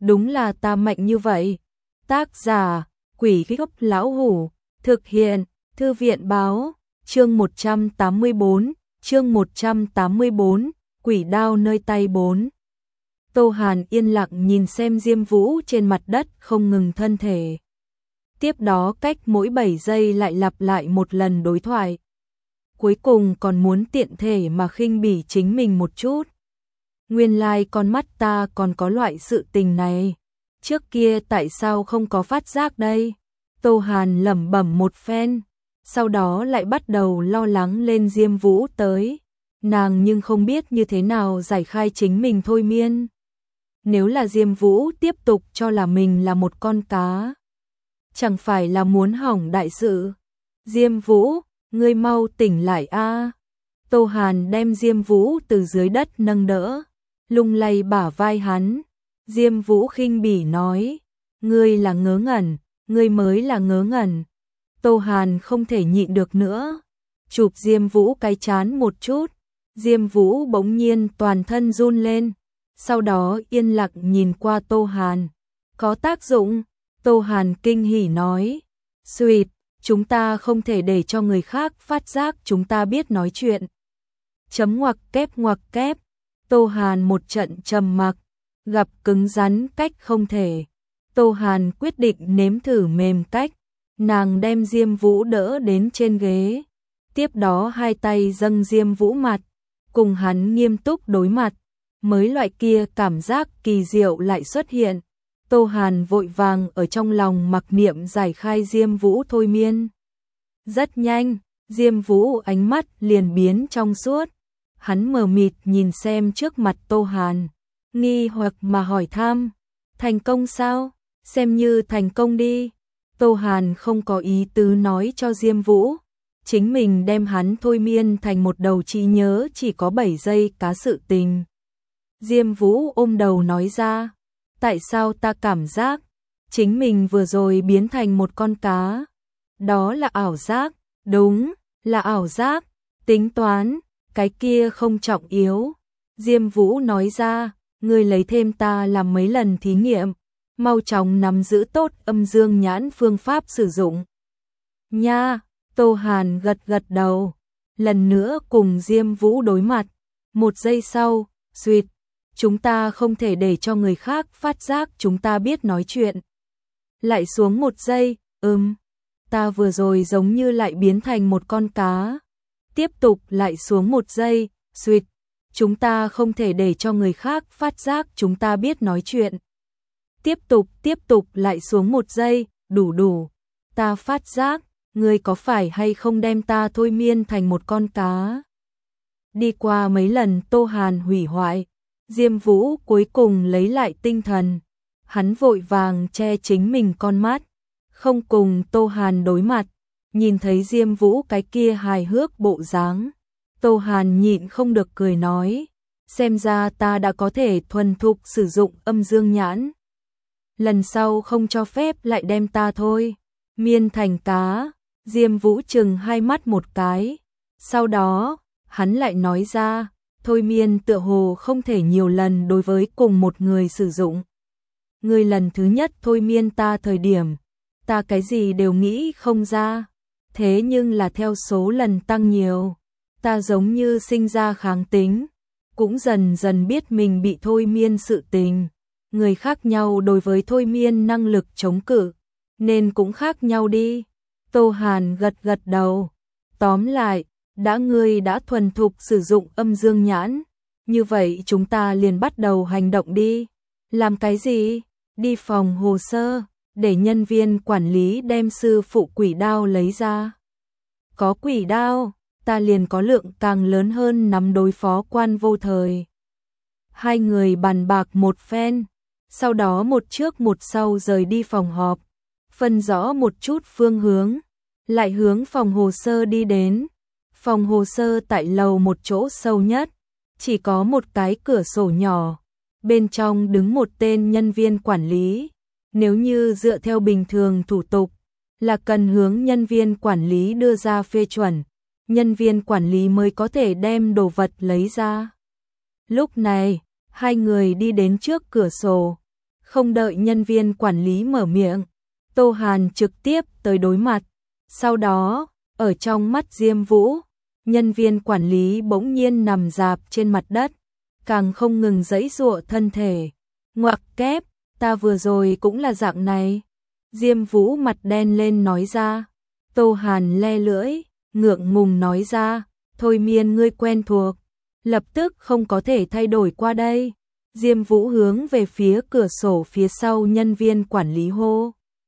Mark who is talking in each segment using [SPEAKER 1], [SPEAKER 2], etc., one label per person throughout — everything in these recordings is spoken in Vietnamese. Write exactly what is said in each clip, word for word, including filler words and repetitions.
[SPEAKER 1] đúng là ta mạnh như vậy. Tác giả, Quỷ Gốc Lão Hủ, thực hiện, Thư viện Báo, chương một trăm tám mươi bốn, chương một trăm tám mươi bốn, Quỷ đao nơi tay bốn. Tô Hàn yên lặng nhìn xem Diêm Vũ trên mặt đất không ngừng thân thể. Tiếp đó cách mỗi bảy giây lại lặp lại một lần đối thoại. Cuối cùng còn muốn tiện thể mà khinh bỉ chính mình một chút. Nguyên lai like con mắt ta còn có loại sự tình này. Trước kia tại sao không có phát giác đây? Tô Hàn lẩm bẩm một phen, sau đó lại bắt đầu lo lắng lên Diêm Vũ tới. Nàng nhưng không biết như thế nào giải khai chính mình thôi miên. Nếu là Diêm Vũ tiếp tục cho là mình là một con cá, chẳng phải là muốn hỏng đại sự. Diêm Vũ, ngươi mau tỉnh lại a. Tô Hàn đem Diêm Vũ từ dưới đất nâng đỡ, lung lay bả vai hắn. Diêm Vũ khinh bỉ nói, ngươi là ngớ ngẩn, ngươi mới là ngớ ngẩn. Tô Hàn không thể nhịn được nữa, chụp Diêm Vũ cái trán một chút. Diêm Vũ bỗng nhiên toàn thân run lên, sau đó yên lặng nhìn qua Tô Hàn. Có tác dụng, Tô Hàn kinh hỉ nói, "Xuyệt, chúng ta không thể để cho người khác phát giác chúng ta biết nói chuyện." Chấm ngoặc kép ngoặc kép, Tô Hàn một trận trầm mặc, gặp cứng rắn cách không thể. Tô Hàn quyết định nếm thử mềm cách, nàng đem Diêm Vũ đỡ đến trên ghế, tiếp đó hai tay dâng Diêm Vũ mặt, cùng hắn nghiêm túc đối mặt, mới loại kia cảm giác kỳ diệu lại xuất hiện. Tô Hàn vội vàng ở trong lòng mặc niệm giải khai Diêm Vũ thôi miên. Rất nhanh, Diêm Vũ ánh mắt liền biến trong suốt, hắn mờ mịt nhìn xem trước mặt Tô Hàn, nghi hoặc mà hỏi thăm, thành công sao? Xem như thành công đi. Tô Hàn không có ý tứ nói cho Diêm Vũ, chính mình đem hắn thôi miên thành một đầu trí nhớ chỉ có bảy giây cá sự tình. Diêm Vũ ôm đầu nói ra, tại sao ta cảm giác chính mình vừa rồi biến thành một con cá? Đó là ảo giác, đúng, là ảo giác, tính toán, cái kia không trọng yếu. Diêm Vũ nói ra, ngươi lấy thêm ta làm mấy lần thí nghiệm, mau chóng nắm giữ tốt âm dương nhãn phương pháp sử dụng. Nha, Tô Hàn gật gật đầu, lần nữa cùng Diêm Vũ đối mặt. Một giây sau, duyệt, chúng ta không thể để cho người khác phát giác chúng ta biết nói chuyện. Lại xuống một giây, ừm, ta vừa rồi giống như lại biến thành một con cá. Tiếp tục lại xuống một giây, duyệt, chúng ta không thể để cho người khác phát giác chúng ta biết nói chuyện. Tiếp tục tiếp tục lại xuống một giây, đủ đủ, ta phát giác, ngươi có phải hay không đem ta thôi miên thành một con cá? Đi qua mấy lần Tô Hàn hủy hoại, Diêm Vũ cuối cùng lấy lại tinh thần, hắn vội vàng che chính mình con mắt, không cùng Tô Hàn đối mặt. Nhìn thấy Diêm Vũ cái kia hài hước bộ dáng, Tô Hàn nhịn không được cười nói, xem ra ta đã có thể thuần thục sử dụng âm dương nhãn. Lần sau không cho phép lại đem ta thôi miên thành cá. Diêm Vũ chừng hai mắt một cái, sau đó hắn lại nói ra, thôi miên tựa hồ không thể nhiều lần đối với cùng một người sử dụng. Người lần thứ nhất thôi miên ta thời điểm, ta cái gì đều nghĩ không ra, thế nhưng là theo số lần tăng nhiều, ta giống như sinh ra kháng tính, cũng dần dần biết mình bị thôi miên sự tình. Người khác nhau đối với thôi miên năng lực chống cự, nên cũng khác nhau đi. Tô Hàn gật gật đầu, tóm lại, đã ngươi đã thuần thục sử dụng âm dương nhãn, như vậy chúng ta liền bắt đầu hành động đi. Làm cái gì? Đi phòng hồ sơ, để nhân viên quản lý đem sư phụ quỷ đao lấy ra. Có quỷ đao, ta liền có lượng càng lớn hơn nắm đối phó Quan Vô Thời. Hai người bàn bạc một phen, sau đó một trước một sau rời đi phòng họp, phân rõ một chút phương hướng, lại hướng phòng hồ sơ đi đến. Phòng hồ sơ tại lầu một chỗ sâu nhất, chỉ có một cái cửa sổ nhỏ, bên trong đứng một tên nhân viên quản lý. Nếu như dựa theo bình thường thủ tục, là cần hướng nhân viên quản lý đưa ra phê chuẩn, nhân viên quản lý mới có thể đem đồ vật lấy ra. Lúc này, hai người đi đến trước cửa sổ, Không đợi nhân viên quản lý mở miệng, Tô Hàn trực tiếp tới đối mặt. Sau đó, ở trong mắt Diêm Vũ, nhân viên quản lý bỗng nhiên nằm rạp trên mặt đất, càng không ngừng giãy giụa thân thể. Ngoặc kép, ta vừa rồi cũng là dạng này. Diêm Vũ mặt đen lên nói ra. Tô Hàn le lưỡi, ngượng ngùng nói ra, thôi miên ngươi quen thuộc, lập tức không có thể thay đổi qua đây. Diêm Vũ hướng về phía cửa sổ phía sau nhân viên quản lý hô.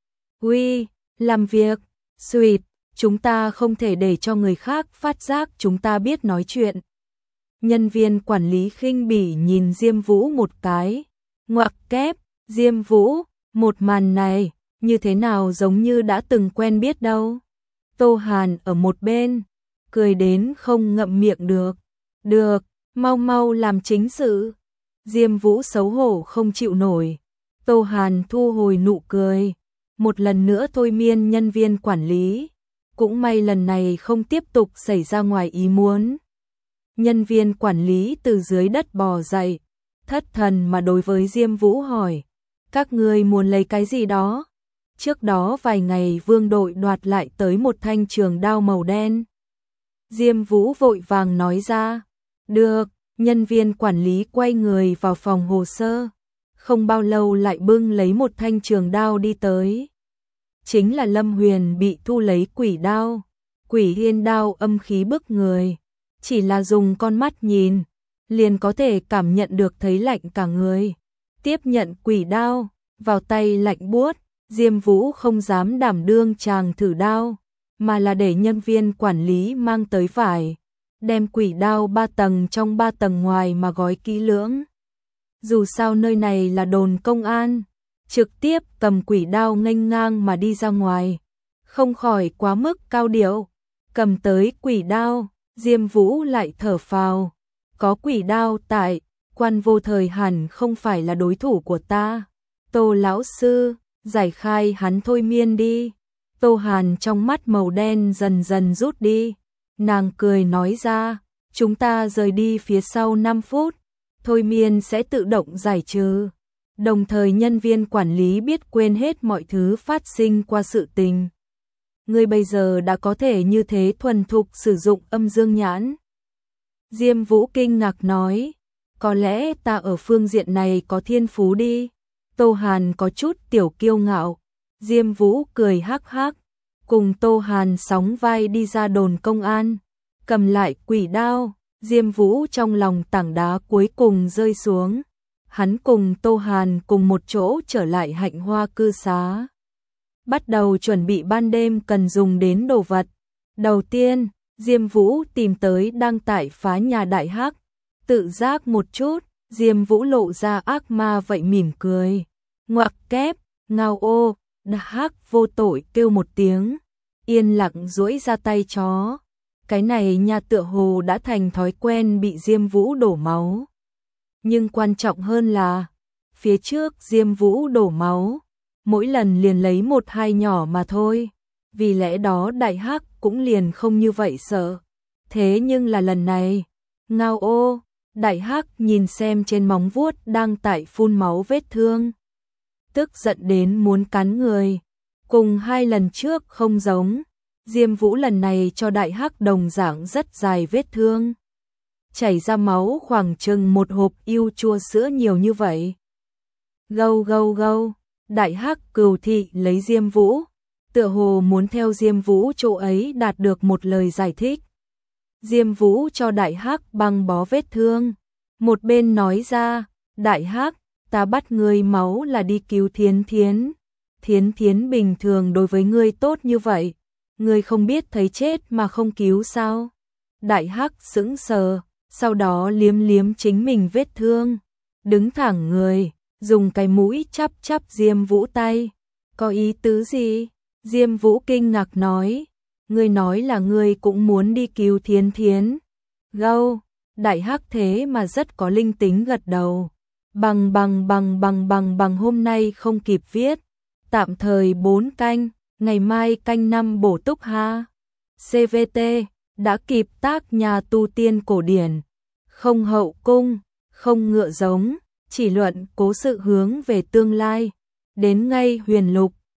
[SPEAKER 1] Uy, làm việc, suýt, chúng ta không thể để cho người khác phát giác chúng ta biết nói chuyện. Nhân viên quản lý khinh bỉ nhìn Diêm Vũ một cái. Ngoặc kép, Diêm Vũ, một màn này, như thế nào giống như đã từng quen biết đâu. Tô Hàn ở một bên, cười đến không ngậm miệng được. Được, mau mau làm chính sự. Diêm Vũ xấu hổ không chịu nổi. Tô Hàn thu hồi nụ cười, một lần nữa thôi miên nhân viên quản lý. Cũng may lần này không tiếp tục xảy ra ngoài ý muốn. Nhân viên quản lý từ dưới đất bò dậy, thất thần mà đối với Diêm Vũ hỏi, các ngươi muốn lấy cái gì đó? Trước đó vài ngày Vương đội đoạt lại tới một thanh trường đao màu đen. Diêm Vũ vội vàng nói ra, được. Nhân viên quản lý quay người vào phòng hồ sơ, không bao lâu lại bưng lấy một thanh trường đao đi tới. Chính là Lâm Huyền bị thu lấy quỷ đao. Quỷ hiên đao âm khí bức người, chỉ là dùng con mắt nhìn, liền có thể cảm nhận được thấy lạnh cả người. Tiếp nhận quỷ đao, vào tay lạnh buốt, Diêm Vũ không dám đảm đương chàng thử đao, mà là để nhân viên quản lý mang tới vải, đem quỷ đao ba tầng trong ba tầng ngoài mà gói kỹ lưỡng. Dù sao nơi này là đồn công an, trực tiếp cầm quỷ đao nghênh ngang mà đi ra ngoài, không khỏi quá mức cao điệu. Cầm tới quỷ đao, Diêm Vũ lại thở phào, có quỷ đao tại, Quan Vô Thời hẳn không phải là đối thủ của ta. Tô lão sư, giải khai hắn thôi miên đi. Tô Hàn trong mắt màu đen dần dần rút đi. Nàng cười nói ra, chúng ta rời đi phía sau năm phút, thôi miên sẽ tự động giải trừ. Đồng thời nhân viên quản lý biết quên hết mọi thứ phát sinh qua sự tình. Ngươi bây giờ đã có thể như thế thuần thục sử dụng âm dương nhãn. Diêm Vũ kinh ngạc nói, có lẽ ta ở phương diện này có thiên phú đi. Tô Hàn có chút tiểu kiêu ngạo. Diêm Vũ cười hắc hắc, cùng Tô Hàn sóng vai đi ra đồn công an, cầm lại quỷ đao. Diêm Vũ trong lòng tảng đá cuối cùng rơi xuống. Hắn cùng Tô Hàn cùng một chỗ trở lại Hạnh Hoa cư xá, bắt đầu chuẩn bị ban đêm cần dùng đến đồ vật. Đầu tiên, Diêm Vũ tìm tới đang tại phá nhà Đại Hắc. Tự giác một chút, Diêm Vũ lộ ra ác ma vậy mỉm cười. Ngoặc kép, ngao ô, Đại Hắc vô tội kêu một tiếng, yên lặng duỗi ra tay chó. Cái này nhà tựa hồ đã thành thói quen bị Diêm Vũ đổ máu. Nhưng quan trọng hơn là, phía trước Diêm Vũ đổ máu, mỗi lần liền lấy một hai nhỏ mà thôi. Vì lẽ đó Đại Hắc cũng liền không như vậy sợ. Thế nhưng là lần này, ngao ô, Đại Hắc nhìn xem trên móng vuốt đang tại phun máu vết thương, tức giận đến muốn cắn người. Cùng hai lần trước không giống, Diêm Vũ lần này cho Đại Hắc đồng dạng rất dài vết thương, chảy ra máu khoảng chừng một hộp yêu chua sữa nhiều như vậy. Gâu gâu gâu, Đại Hắc cừu thị lấy Diêm Vũ, tựa hồ muốn theo Diêm Vũ chỗ ấy đạt được một lời giải thích. Diêm Vũ cho Đại Hắc băng bó vết thương, một bên nói ra, Đại Hắc, ta bắt ngươi máu là đi cứu Thiến Thiến. Thiến Thiến bình thường đối với ngươi tốt như vậy, ngươi không biết thấy chết mà không cứu sao? Đại Hắc sững sờ, sau đó liếm liếm chính mình vết thương, đứng thẳng người, dùng cái mũi chắp chắp Diêm Vũ tay. Có ý tứ gì? Diêm Vũ kinh ngạc nói, ngươi nói là ngươi cũng muốn đi cứu Thiến Thiến. Gâu, Đại Hắc thế mà rất có linh tính gật đầu. Bằng bằng bằng bằng bằng bằng hôm nay không kịp viết, tạm thời bốn canh, ngày mai canh năm bổ túc ha. xê vê tê, đã kịp tác nhà tu tiên cổ điển, không hậu cung, không ngựa giống, chỉ luận cố sự hướng về tương lai. Đến ngay huyền lục,